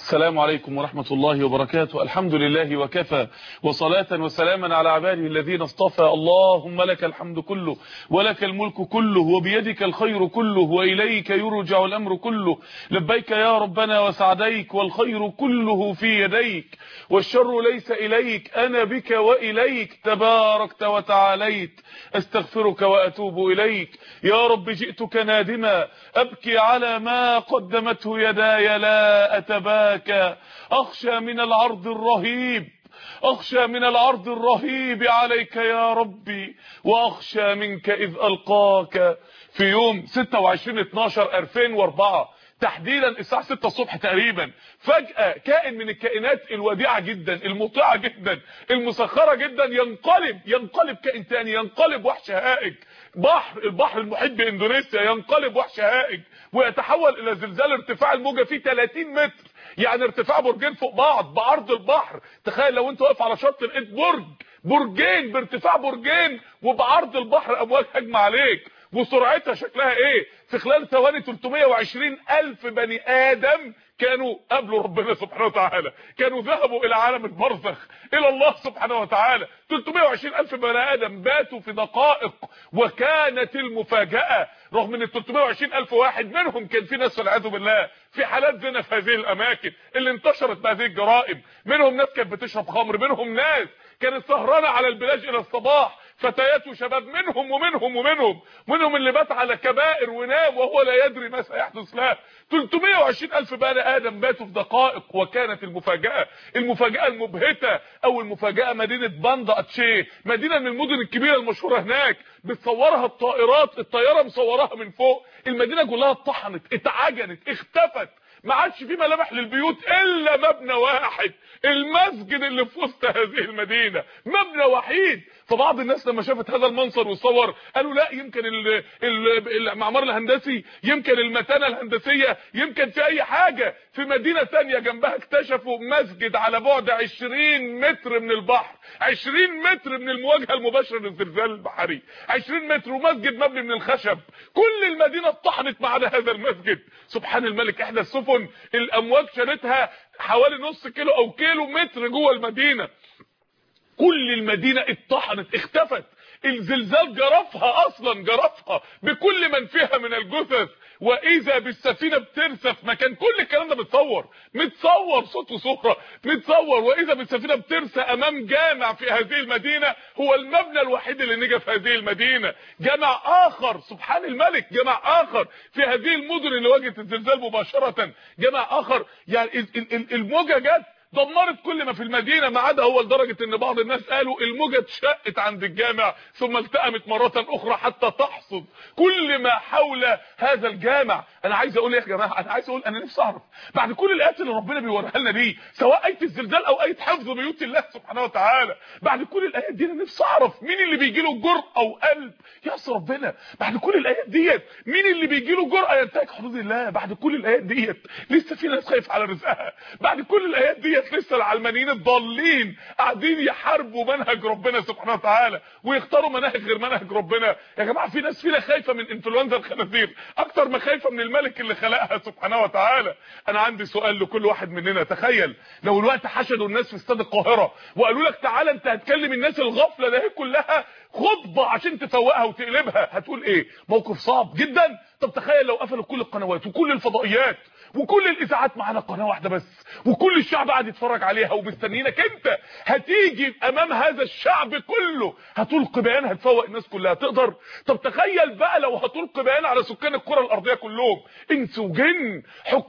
السلام عليكم ورحمة الله وبركاته. الحمد لله وكفى، وصلاة وسلاما على عباده الذين اصطفى. اللهم لك الحمد كله ولك الملك كله وبيدك الخير كله وإليك يرجع الأمر كله. لبيك يا ربنا وسعديك، والخير كله في يديك والشر ليس إليك، أنا بك وإليك تباركت وتعاليت. استغفرك وأتوب إليك. يا رب جئتك نادما أبكي على ما قدمته يداي، لا أتباكى. أخشى من العرض الرهيب، أخشى من العرض الرهيب عليك يا ربي، وأخشى منك إذ ألقاك في يوم 26/12/2004 تحديدا الساعة 6 الصبح تقريبا. فجأة كائن من الكائنات الوديعة جدا المطيعة جدا المسخرة جدا ينقلب كائن تاني، ينقلب وحش هائج. البحر المحيط باندونيسيا ينقلب وحش هائج ويتحول الى زلزال ارتفاع الموجة فيه 30 متر، يعني ارتفاع برجين فوق بعض بعرض البحر. تخيل لو انت واقف على شط لقيت برجين بارتفاع برجين وبعرض البحر، امواج هجمة عليك وسرعتها شكلها ايه. في خلال ثواني 320,000 بني ادم كانوا قابلوا ربنا سبحانه وتعالى، كانوا ذهبوا الى عالم البرزخ الى الله سبحانه وتعالى. 320,000 بني ادم باتوا في دقائق، وكانت المفاجأة رغم ان 320,000 واحد منهم كان في ناس والعياذ بالله في حالات زنا في هذه الاماكن اللي انتشرت بهذه الجرائم، منهم ناس كانت بتشرب خمر، منهم ناس كانت سهرانه على البلاج الى الصباح، فتيات وشباب، منهم اللي بات على كبائر ونام وهو لا يدري ما سيحدث له. 320,000 بني ادم باتوا في دقائق، وكانت المفاجأة المبهتة او المفاجأة مدينة باندا اتشيه، مدينة من المدن الكبيرة المشهورة هناك، بتصورها الطائرات، الطيارة مصورها من فوق، المدينة كلها اتطحنت، اتعجنت، اختفت، ما عادش في ملامح للبيوت الا مبنى واحد، المسجد اللي في وسط هذه المدينة، مبنى وحيد. فبعض الناس لما شافت هذا المنظر وصور قالوا لا، يمكن المعمار الهندسي، يمكن المتانة الهندسية، يمكن في اي حاجة. في مدينة تانية جنبها اكتشفوا مسجد على بعد 20 متر من البحر، 20 متر من المواجهة المباشرة للزلزال البحري، 20 متر، ومسجد مبني من الخشب. كل المدينة اتطحنت ما عدا هذا المسجد. سبحان الملك. احدى السفن الامواج شالتها حوالي نص كيلو او كيلو متر جوه المدينة، كل المدينة اتطحنت، اختفت. الزلزال جرفها بكل من فيها من الجثث، واذا بالسفينة بترسف مكان. كل الكلام ده متصور صوت وصورة، متصور. واذا بالسفينة بترسى امام جامع في هذه المدينة، هو المبنى الوحيد اللي نجا في هذه المدينة. جامع اخر، سبحان الملك، جامع اخر في هذه المدن اللي واجهت الزلزال مباشرة، جامع اخر. يعني الموجة جت دمرت كل ما في المدينة ما عدا هو، لدرجة ان بعض الناس قالوا الموجة اتشقت عند الجامع ثم التأمت مرة اخرى حتى تحصد كل ما حول هذا الجامع. انا عايز اقول يا جماعة، انا نفسي اعرف بعد كل الايات اللي ربنا بيوريها لنا دي، سواء اية الزلزال او اية حفظ بيوت الله سبحانه وتعالى، بعد كل الايات دي انا نفسي اعرف مين اللي بيجي له جرأة وقلب يعصي ربنا. بعد كل الايات ديت مين اللي بيجي له جرأة ينتهك حدود الله؟ بعد كل الايات ديت لسه في ناس خايف على رزقها؟ بعد كل الايات ديت لسه العلمانيين الضالين قاعدين يحاربوا منهج ربنا سبحانه وتعالى ويختاروا مناهج غير منهج ربنا؟ يا جماعه في ناس فينا خايفه من انفلونزا الخنازير اكتر ما خايفه من الملك اللي خلقها سبحانه وتعالى. انا عندي سؤال لكل واحد مننا، تخيل لو الوقت حشدوا الناس في استاد القاهره وقالوا لك تعالى انت هتكلم الناس الغفله ده كلها خطبه عشان تفوقها وتقلبها، هتقول ايه؟ موقف صعب جدا. طب تخيل لو قفلوا كل القنوات وكل الفضائيات وكل الاذاعات معانا قناه واحده بس، وكل الشعب قاعد يتفرج عليها ومستنيينك انت هتيجي امام هذا الشعب كله هتلقي بيان هتفوق الناس كلها، تقدر؟ طب تخيل بقى لو هتلقي بيان على سكان الكره الارضيه كلهم، انس وجن،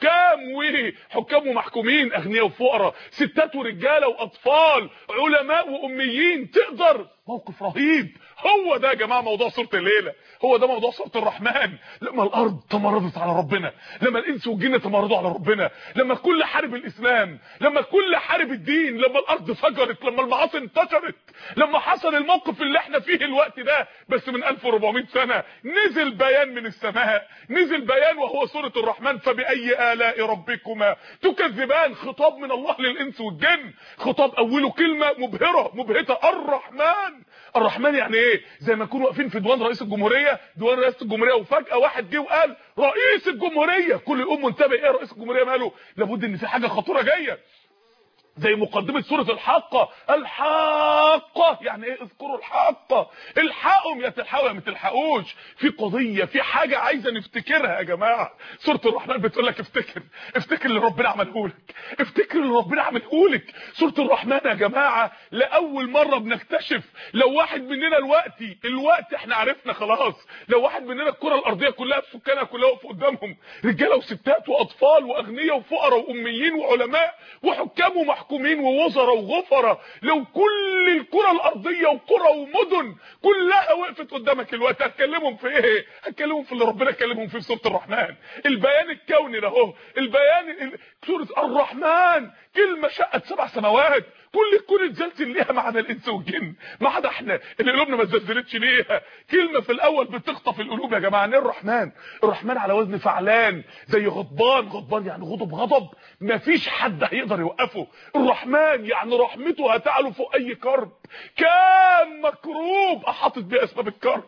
حكام ومحكومين، اغنياء وفقراء، ستات ورجاله واطفال، علماء واميين، تقدر؟ موقف رهيب. هو ده يا جماعه موضوع سوره الليله، هو ده موضوع سوره الرحمن. لما الارض تمردت على ربنا، لما الانس والجن تمردوا على ربنا، لما الكل حارب الاسلام، لما الكل حارب الدين، لما الارض فجرت، لما المعاصي انتشرت، لما حصل الموقف اللي احنا فيه الوقت ده بس من 1400 سنه، نزل بيان من السماء، نزل بيان وهو سوره الرحمن. فبأي آلاء ربكما تكذبان، خطاب من الله للانس والجن، خطاب اوله كلمه مبهره مبهته، الرحمن الرحمن يعني ايه؟ زي ما نكونوا واقفين في ديوان رئيس الجمهوريه، ديوان رئاسه الجمهوريه، وفجاه واحد جه وقال رئيس الجمهوريه، كل يقوم منتبه ايه رئيس الجمهوريه ماله؟ لابد ان في حاجه خطيره جايه. زي مقدمه سوره الحاقه، الحاقه يعني ايه؟ اذكروا الحاقه، الحقهم يا تلحقوا يا ما تلحقوش. في قضيه، في حاجه عايزه نفتكرها يا جماعه. سوره الرحمن بتقول لك افتكر اللي ربنا عمله لك، افتكر اللي ربنا عمله لك. سوره الرحمن يا جماعه لاول مره بنكتشف لو واحد مننا الوقت احنا عرفنا خلاص، لو واحد مننا الكره الارضيه كلها بسكانها كلها واقف قدامهم، رجاله وستات واطفال واغنياء وفقراء واميين وعلماء وحكام ومحكومين ووزراء وغفراء، لو كل الكره الارضيه وقرى ومدن كلها وقفت قدامك الوقت، هتكلمهم في ايه؟ هتكلمهم في اللي ربنا كلمهم فيه في سوره الرحمن. البيان الكوني ده اهو، البيان سوره الرحمن كلمه شقت 7 سماوات، كل الكون اتزلزل ليها ما عدا الانس والجن، ما عدا احنا اللي قلوبنا ما اتزلزلتش ليها. كلمه في الاول بتخطف القلوب يا جماعه. ايه الرحمن؟ الرحمن على وزن فعلان، زي غضبان يعني غضب مفيش حد هيقدر يوقفه. الرحمن يعني رحمته هتعلو فوق اي كرب، كان مكروب احاطت بيه اسباب الكرب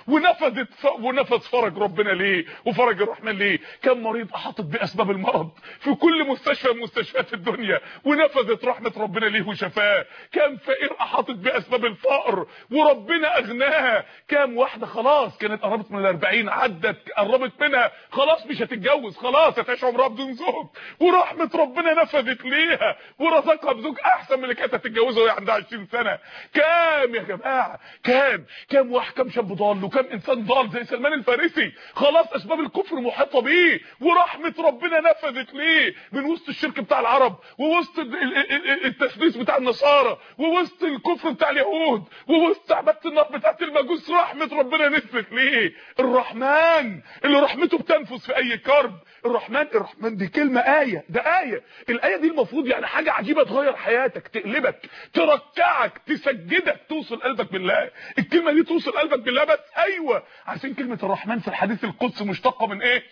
ونفذ فرج ربنا ليه وفرج الرحمن ليه. كان مريض احاطت باسباب المرض في كل مستشفى من مستشفيات الدنيا ونفذت رحمه ربنا ليه وشفاه. كان فقير احاطت باسباب الفقر وربنا اغناها. كام واحده خلاص كانت قربت من ال40 عدت قربت منها خلاص مش هتتجوز، خلاص هتعيش عمرها بدون زوج، ورحمه ربنا نفذت ليها ورزقها بزوج احسن من اللي كانت هتتجوزه وهي عندها 20 سنه. كام يا جماعه؟ كام شاب ضال وكم انسان ضال زي سلمان الفارسي خلاص اسباب الكفر محاطه بيه ورحمه ربنا نفذت ليه من وسط الشرك بتاع العرب ووسط التثبيت بتاع النصارى ووسط الكفر بتاع اليهود ووسط عباده النار بتاعت المجوس، رحمه ربنا نزلت ليه. الرحمن اللي رحمته بتنفذ في اي كرب. الرحمن دي كلمه ايه، ده الايه دي المفروض يعني حاجه عجيبه تغير حياتك، تقلبك، تركعك، تسجدك، توصل قلبك بالله. الكلمه دي توصل قلبك بالله بس. ايوه عشان كلمه الرحمن في الحديث القدسي مشتقه من ايه؟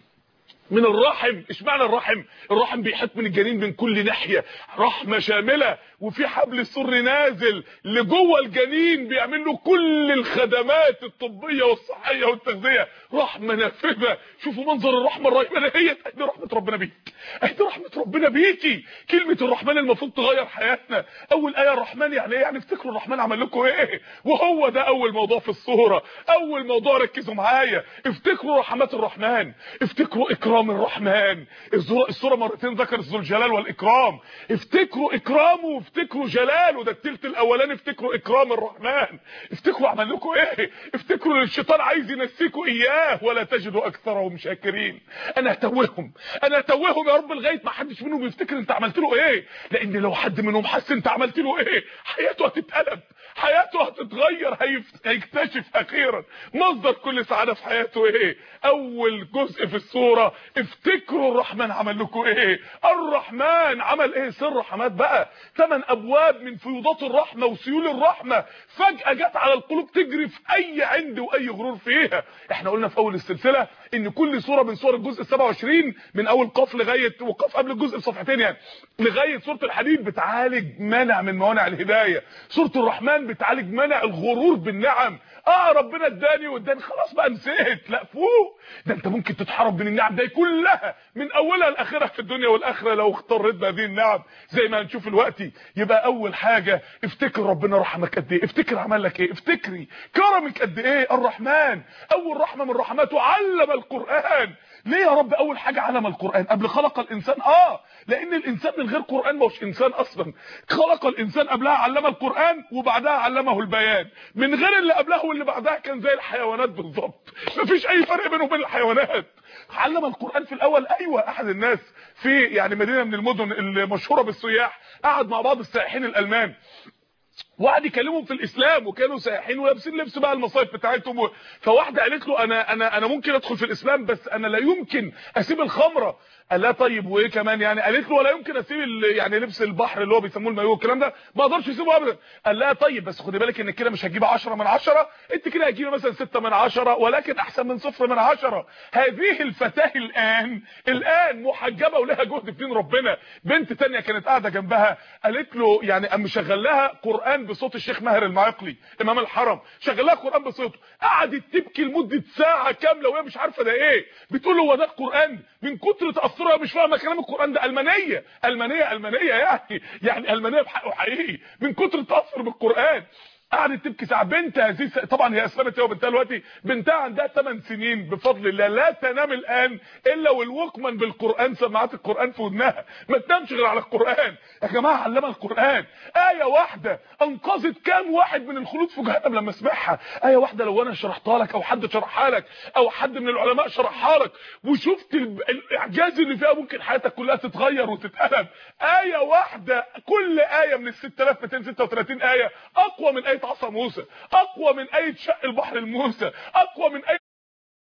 من الرحم. اشمعنى الرحم بيحيط من الجنين من كل ناحيه، رحمه شامله، وفي حبل السر نازل لجوه الجنين بيعمل له كل الخدمات الطبيه والصحيه والتغذيه، رحمه نافذه. شوفوا منظر الرحمه الرحيمه دي رحمه ربنا بيك، رحمه ربنا بيكي. كلمه الرحمن المفروض تغير حياتنا. اول ايه الرحمن يعني ايه؟ يعني افتكروا الرحمن عمل لكم ايه، وهو ده اول موضوع في السوره. اول موضوع ركزوا معايا، افتكروا رحمات الرحمن، افتكروا اكرام الرحمن. السوره مرتين ذكرت ذو الجلال والاكرام، افتكروا اكرامه وافتكروا جلاله، ده الثلث الاولاني. افتكروا اكرام الرحمن، افتكروا عمل لكم ايه، افتكروا الشيطان عايز ينسيكوا اياه ولا تجدوا اكثرهم شاكرين. انا هتوههم يا رب لغايه ما حدش منهم يفتكر انت عملت له ايه، لان لو حد منهم حس انت عملت له ايه حياته هتتقلب، حياته هتتغير، هيكتشف اخيرا مصدر كل سعاده في حياته ايه. اول جزء في السوره افتكروا الرحمن عمل لكم ايه. الرحمن عمل ايه؟ سر رحمات بقى، 8 ابواب من فيوضات الرحمه وسيول الرحمه فجاه جت على القلوب تجري في اي عند واي غرور فيها. احنا قلنا في اول السلسله ان كل سوره من سور الجزء 27 من اول قاف لغايه وقاف قبل الجزء بصفحتين يعني لغايه سوره الحديد بتعالج مانع من موانع الهدايه. سوره الرحمن بتعالج منع الغرور بالنعم. ربنا اداني خلاص بقى نسيت، لا فوق، ده انت ممكن تتحرم من النعم دي كلها من اولها لاخرها في الدنيا والاخره لو اخترت بهذه النعم زي ما هنشوف دلوقتي. يبقى اول حاجه افتكر ربنا رحمك قد ايه، افتكر عمل لك ايه، افتكري كرمك قد ايه. الرحمن اول رحمه من رحماته علم القران. ليه يا رب اول حاجه علم القران قبل خلق الانسان؟ لان الانسان من غير قران مش انسان اصلا. خلق الانسان قبلها علم القران وبعدها علمه البيان. من غير اللي قبلها واللي بعدها كان زي الحيوانات بالظبط، مفيش اي فرق بينه وبين الحيوانات. علم القران في الاول. ايوه احد الناس في يعني مدينه من المدن المشهوره بالسياح قعد مع بعض السائحين الالمان وقعد يكلمهم في الاسلام وكانوا سائحين ولابسين لبس بقى المصايف بتاعتهم. فواحده قالت له انا ممكن ادخل في الاسلام بس انا لا يمكن اسيب الخمره. قال لها طيب وايه كمان يعني؟ قالت له ولا يمكن اسيب يعني لبس البحر اللي هو بيسموه المايو الكلام ده، ما اقدرش اسيبه ابدا. قال لها طيب بس خدي بالك انك كده مش هتجيب 10 من 10، انت كده هتجيبي مثلا 6 من 10، ولكن احسن من 0 من 10. هذه الفتاه الان محجبه ولها جهد في دين ربنا. بنت تانية كانت قاعده جنبها قالت له يعني قام مشغل لها قران بصوت الشيخ ماهر المعقلي امام الحرم، شغل لها قران بصوته، قعدت تبكي لمده ساعه كامله وهي مش عارفه ده ايه. بتقول له هو ده القران؟ من كتر تاثرها مش فاهمه كلام القران ده. المانيه يعني المانيه بحقه حقيقي من كتر التاثر بالقران. قعدت تبكي ساعه. بنت هذه طبعا هي اسلمت هي وبنتها دلوقتي، بنتها عندها 8 سنين بفضل الله، لا تنام الان الا والوكمان بالقران، سماعات القران في ودنها، ما تنامش غير على القران. يا جماعه علمها القران. ايه واحده انقذت كام واحد من الخلود في جهنم لما اسمعها. ايه واحده لو انا شرحتها لك او حد شرحها لك او حد من العلماء شرحها لك وشفت الاعجاز اللي فيها، ممكن حياتك كلها تتغير وتتقلب. ايه واحده، كل ايه من ال 6236 ايه اقوى من ايه عصا موسى، اقوى من ايه شق البحر الموسى، اقوى من ايه